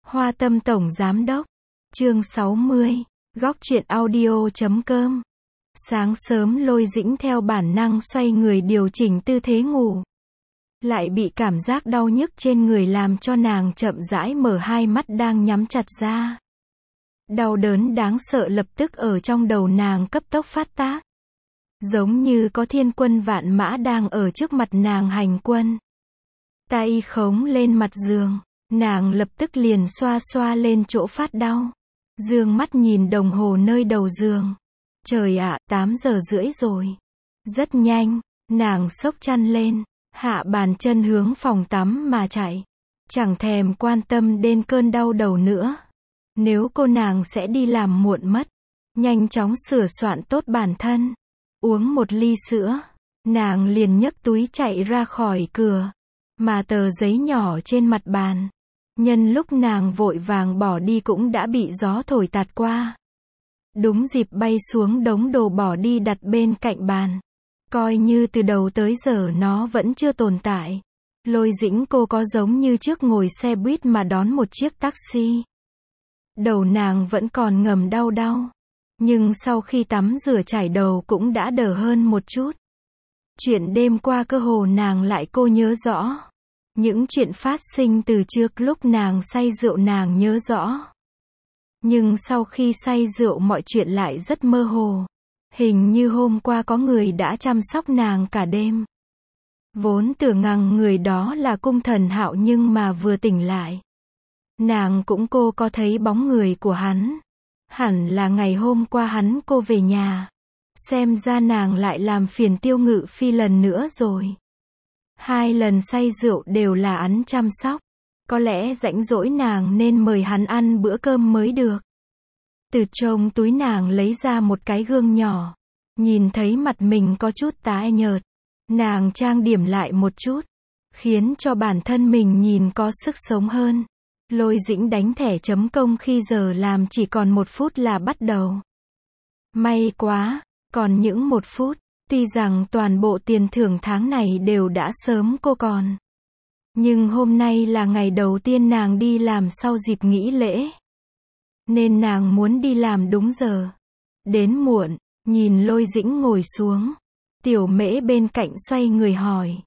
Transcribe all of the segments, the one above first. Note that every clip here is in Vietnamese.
Hoa Tâm Tổng Giám Đốc. Chương 60. Góc truyện audio.com. Sáng sớm Lôi Dĩnh theo bản năng xoay người điều chỉnh tư thế ngủ. Lại bị cảm giác đau nhức trên người làm cho nàng chậm rãi mở hai mắt đang nhắm chặt ra. Đau đớn đáng sợ lập tức ở trong đầu nàng cấp tốc phát tác. Giống như có thiên quân vạn mã đang ở trước mặt nàng hành quân. Tay khống lên mặt giường, nàng lập tức liền xoa xoa lên chỗ phát đau. Dương mắt nhìn đồng hồ nơi đầu giường. Trời ạ, 8 giờ rưỡi rồi. Rất nhanh, nàng xốc chăn lên, hạ bàn chân hướng phòng tắm mà chạy. Chẳng thèm quan tâm đến cơn đau đầu nữa. Nếu cô nàng sẽ đi làm muộn mất. Nhanh chóng sửa soạn tốt bản thân. Uống một ly sữa. Nàng liền nhấc túi chạy ra khỏi cửa. Mà tờ giấy nhỏ trên mặt bàn. Nhân lúc nàng vội vàng bỏ đi cũng đã bị gió thổi tạt qua. Đúng dịp bay xuống đống đồ bỏ đi đặt bên cạnh bàn. Coi như từ đầu tới giờ nó vẫn chưa tồn tại. Lôi Dĩnh cô có giống như trước ngồi xe buýt mà đón một chiếc taxi. Đầu nàng vẫn còn ngầm đau đau. Nhưng sau khi tắm rửa chải đầu cũng đã đỡ hơn một chút. Chuyện đêm qua cơ hồ nàng lại cô nhớ rõ. Những chuyện phát sinh từ trước lúc nàng say rượu nàng nhớ rõ. Nhưng sau khi say rượu mọi chuyện lại rất mơ hồ. Hình như hôm qua có người đã chăm sóc nàng cả đêm. Vốn tưởng rằng người đó là Cung Thần Hạo nhưng mà vừa tỉnh lại. Nàng cũng cô có thấy bóng người của hắn. Hẳn là ngày hôm qua hắn cô về nhà. Xem ra nàng lại làm phiền Tiêu Ngự Phi lần nữa rồi. 2 lần say rượu đều là hắn chăm sóc. Có lẽ rảnh rỗi nàng nên mời hắn ăn bữa cơm mới được. Từ trong túi nàng lấy ra một cái gương nhỏ. Nhìn thấy mặt mình có chút tái nhợt. Nàng trang điểm lại một chút. Khiến cho bản thân mình nhìn có sức sống hơn. Lôi Dĩnh đánh thẻ chấm công khi giờ làm chỉ còn 1 phút là bắt đầu. May quá, còn những 1 phút. Tuy rằng toàn bộ tiền thưởng tháng này đều đã sớm cô còn. Nhưng hôm nay là ngày đầu tiên nàng đi làm sau dịp nghỉ lễ. Nên nàng muốn đi làm đúng giờ. Đến muộn, nhìn Lôi Dĩnh ngồi xuống. Tiểu Mễ bên cạnh xoay người hỏi.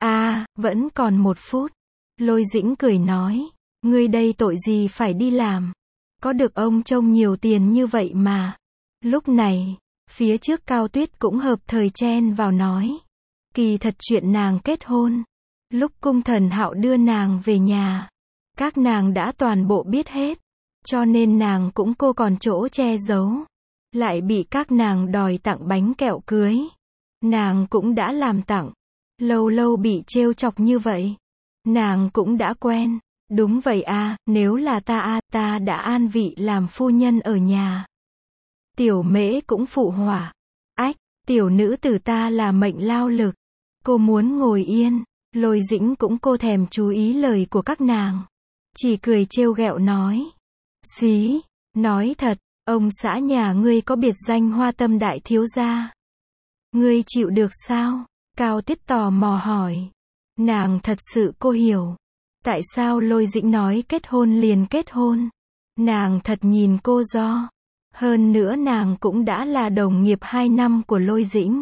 Vẫn còn 1 phút. Lôi Dĩnh cười nói. Ngươi đây tội gì phải đi làm. Có được ông trông nhiều tiền như vậy mà. Lúc này, phía trước Cao Tuyết cũng hợp thời chen vào nói. Kỳ thật chuyện nàng kết hôn. Lúc Cung Thần Hạo đưa nàng về nhà. Các nàng đã toàn bộ biết hết. Cho nên nàng cũng cô còn chỗ che giấu. Lại bị các nàng đòi tặng bánh kẹo cưới. Nàng cũng đã làm tặng. Lâu lâu bị trêu chọc như vậy. Nàng cũng đã quen. Đúng vậy nếu là ta đã an vị làm phu nhân ở nhà. Tiểu Mễ cũng phụ họa. Tiểu nữ tử ta là mệnh lao lực. Cô muốn ngồi yên. Lôi Dĩnh cũng cô thèm chú ý lời của các nàng. Chỉ cười trêu ghẹo nói. Xí, nói thật, ông xã nhà ngươi có biệt danh Hoa Tâm đại thiếu gia. Ngươi chịu được sao? Cao Tiết tò mò hỏi. Nàng thật sự cô hiểu. Tại sao Lôi Dĩnh nói kết hôn liền kết hôn? Nàng thật nhìn cô do. Hơn nữa nàng cũng đã là đồng nghiệp 2 năm của Lôi Dĩnh.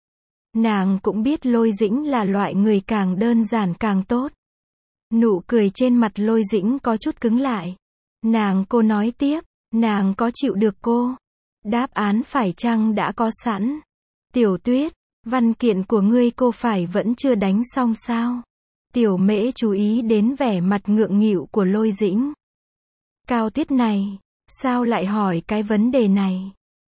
Nàng cũng biết Lôi Dĩnh là loại người càng đơn giản càng tốt. Nụ cười trên mặt Lôi Dĩnh có chút cứng lại. Cô nói tiếp, nàng có chịu được cô? Đáp án phải chăng đã có sẵn? Tiểu Tuyết, văn kiện của ngươi cô phải vẫn chưa đánh xong sao? Tiểu Mễ chú ý đến vẻ mặt ngượng nghịu của Lôi Dĩnh. Cao Tiết này, sao lại hỏi cái vấn đề này?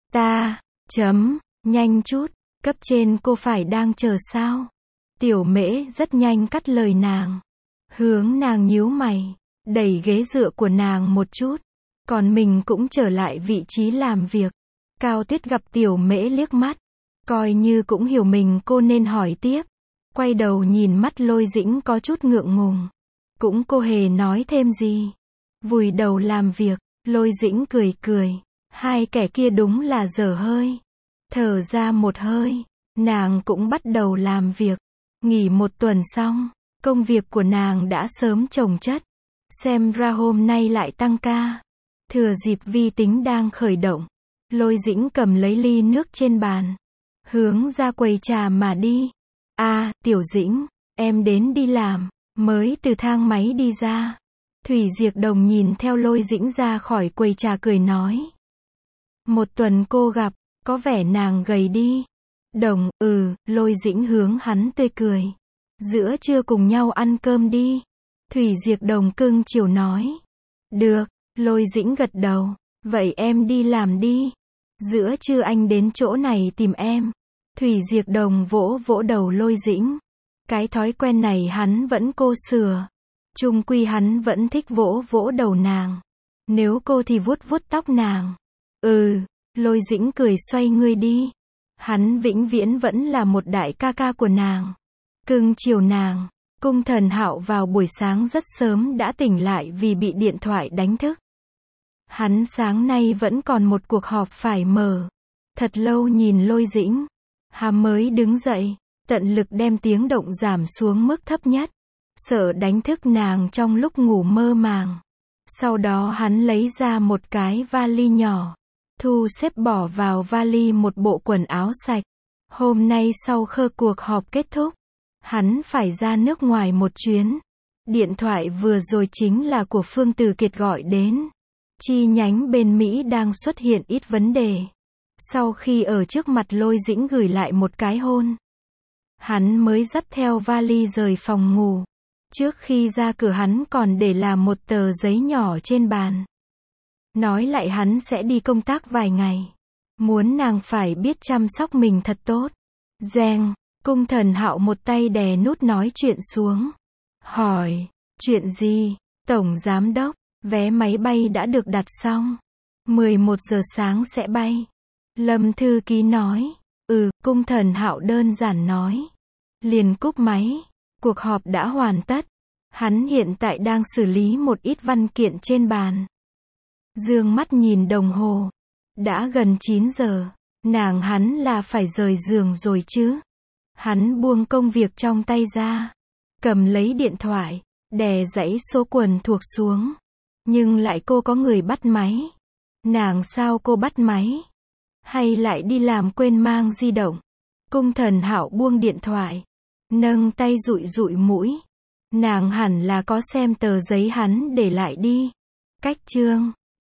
Nhanh chút, cấp trên cô phải đang chờ sao? Tiểu Mễ rất nhanh cắt lời nàng. Hướng nàng nhíu mày, đẩy ghế dựa của nàng một chút. Còn mình cũng trở lại vị trí làm việc. Cao Tiết gặp Tiểu Mễ liếc mắt. Coi như cũng hiểu mình cô nên hỏi tiếp. Quay đầu nhìn mắt Lôi Dĩnh có chút ngượng ngùng. Cũng cô hề nói thêm gì. Vùi đầu làm việc, Lôi Dĩnh cười cười. Hai kẻ kia đúng là dở hơi. Thở ra một hơi, nàng cũng bắt đầu làm việc. Nghỉ 1 tuần xong, công việc của nàng đã sớm chồng chất. Xem ra hôm nay lại tăng ca. Thừa dịp vi tính đang khởi động, Lôi Dĩnh cầm lấy ly nước trên bàn, hướng ra quầy trà mà đi. Tiểu Dĩnh, em đến đi làm. Mới từ thang máy đi ra, Thủy Diệc Đồng nhìn theo Lôi Dĩnh ra khỏi quầy trà cười nói. Một tuần cô gặp, có vẻ nàng gầy đi. Đồng, Lôi Dĩnh hướng hắn tươi cười. Giữa trưa cùng nhau ăn cơm đi. Thủy Diệc Đồng cưng chiều nói. Được, Lôi Dĩnh gật đầu. Vậy em đi làm đi. Giữa trưa anh đến chỗ này tìm em. Thủy Diệc Đồng vỗ vỗ đầu Lôi Dĩnh. Cái thói quen này hắn vẫn cố sửa. Chung quy hắn vẫn thích vỗ vỗ đầu nàng. Nếu cô thì vuốt vuốt tóc nàng. Lôi Dĩnh cười xoay người đi. Hắn vĩnh viễn vẫn là một đại ca ca của nàng. Cưng chiều nàng. Cung Thần Hạo vào buổi sáng rất sớm đã tỉnh lại vì bị điện thoại đánh thức. Hắn sáng nay vẫn còn một cuộc họp phải mở. Thật lâu nhìn Lôi Dĩnh, hắn mới đứng dậy, tận lực đem tiếng động giảm xuống mức thấp nhất, sợ đánh thức nàng trong lúc ngủ mơ màng. Sau đó hắn lấy ra một cái vali nhỏ, thu xếp bỏ vào vali một bộ quần áo sạch. Hôm nay sau khi cuộc họp kết thúc, hắn phải ra nước ngoài một chuyến. Điện thoại vừa rồi chính là của Phương Từ Kiệt gọi đến. Chi nhánh bên Mỹ đang xuất hiện ít vấn đề. Sau khi ở trước mặt Lôi Dĩnh gửi lại một cái hôn, hắn mới dắt theo vali rời phòng ngủ. Trước khi ra cửa hắn còn để làm một tờ giấy nhỏ trên bàn. Nói lại hắn sẽ đi công tác vài ngày. Muốn nàng phải biết chăm sóc mình thật tốt. Reng, Cung Thần Hạo một tay đè nút nói chuyện xuống. Hỏi, chuyện gì? Tổng giám đốc, vé máy bay đã được đặt xong. 11 giờ sáng sẽ bay. Lâm thư ký nói. Cung Thần Hạo đơn giản nói. Liền cúp máy. Cuộc họp đã hoàn tất. Hắn hiện tại đang xử lý một ít văn kiện trên bàn. Dương mắt nhìn đồng hồ. Đã gần 9 giờ. Hắn là phải rời giường rồi chứ. Hắn buông công việc trong tay ra. Cầm lấy điện thoại. Đè dãy số quần thuộc xuống. Nhưng lại cô có người bắt máy. Sao cô bắt máy? Hay lại đi làm quên mang di động? Cung Thần Hạo buông điện thoại. Nâng tay dụi dụi mũi. Nàng hẳn là có xem tờ giấy hắn để lại đi. Cách chương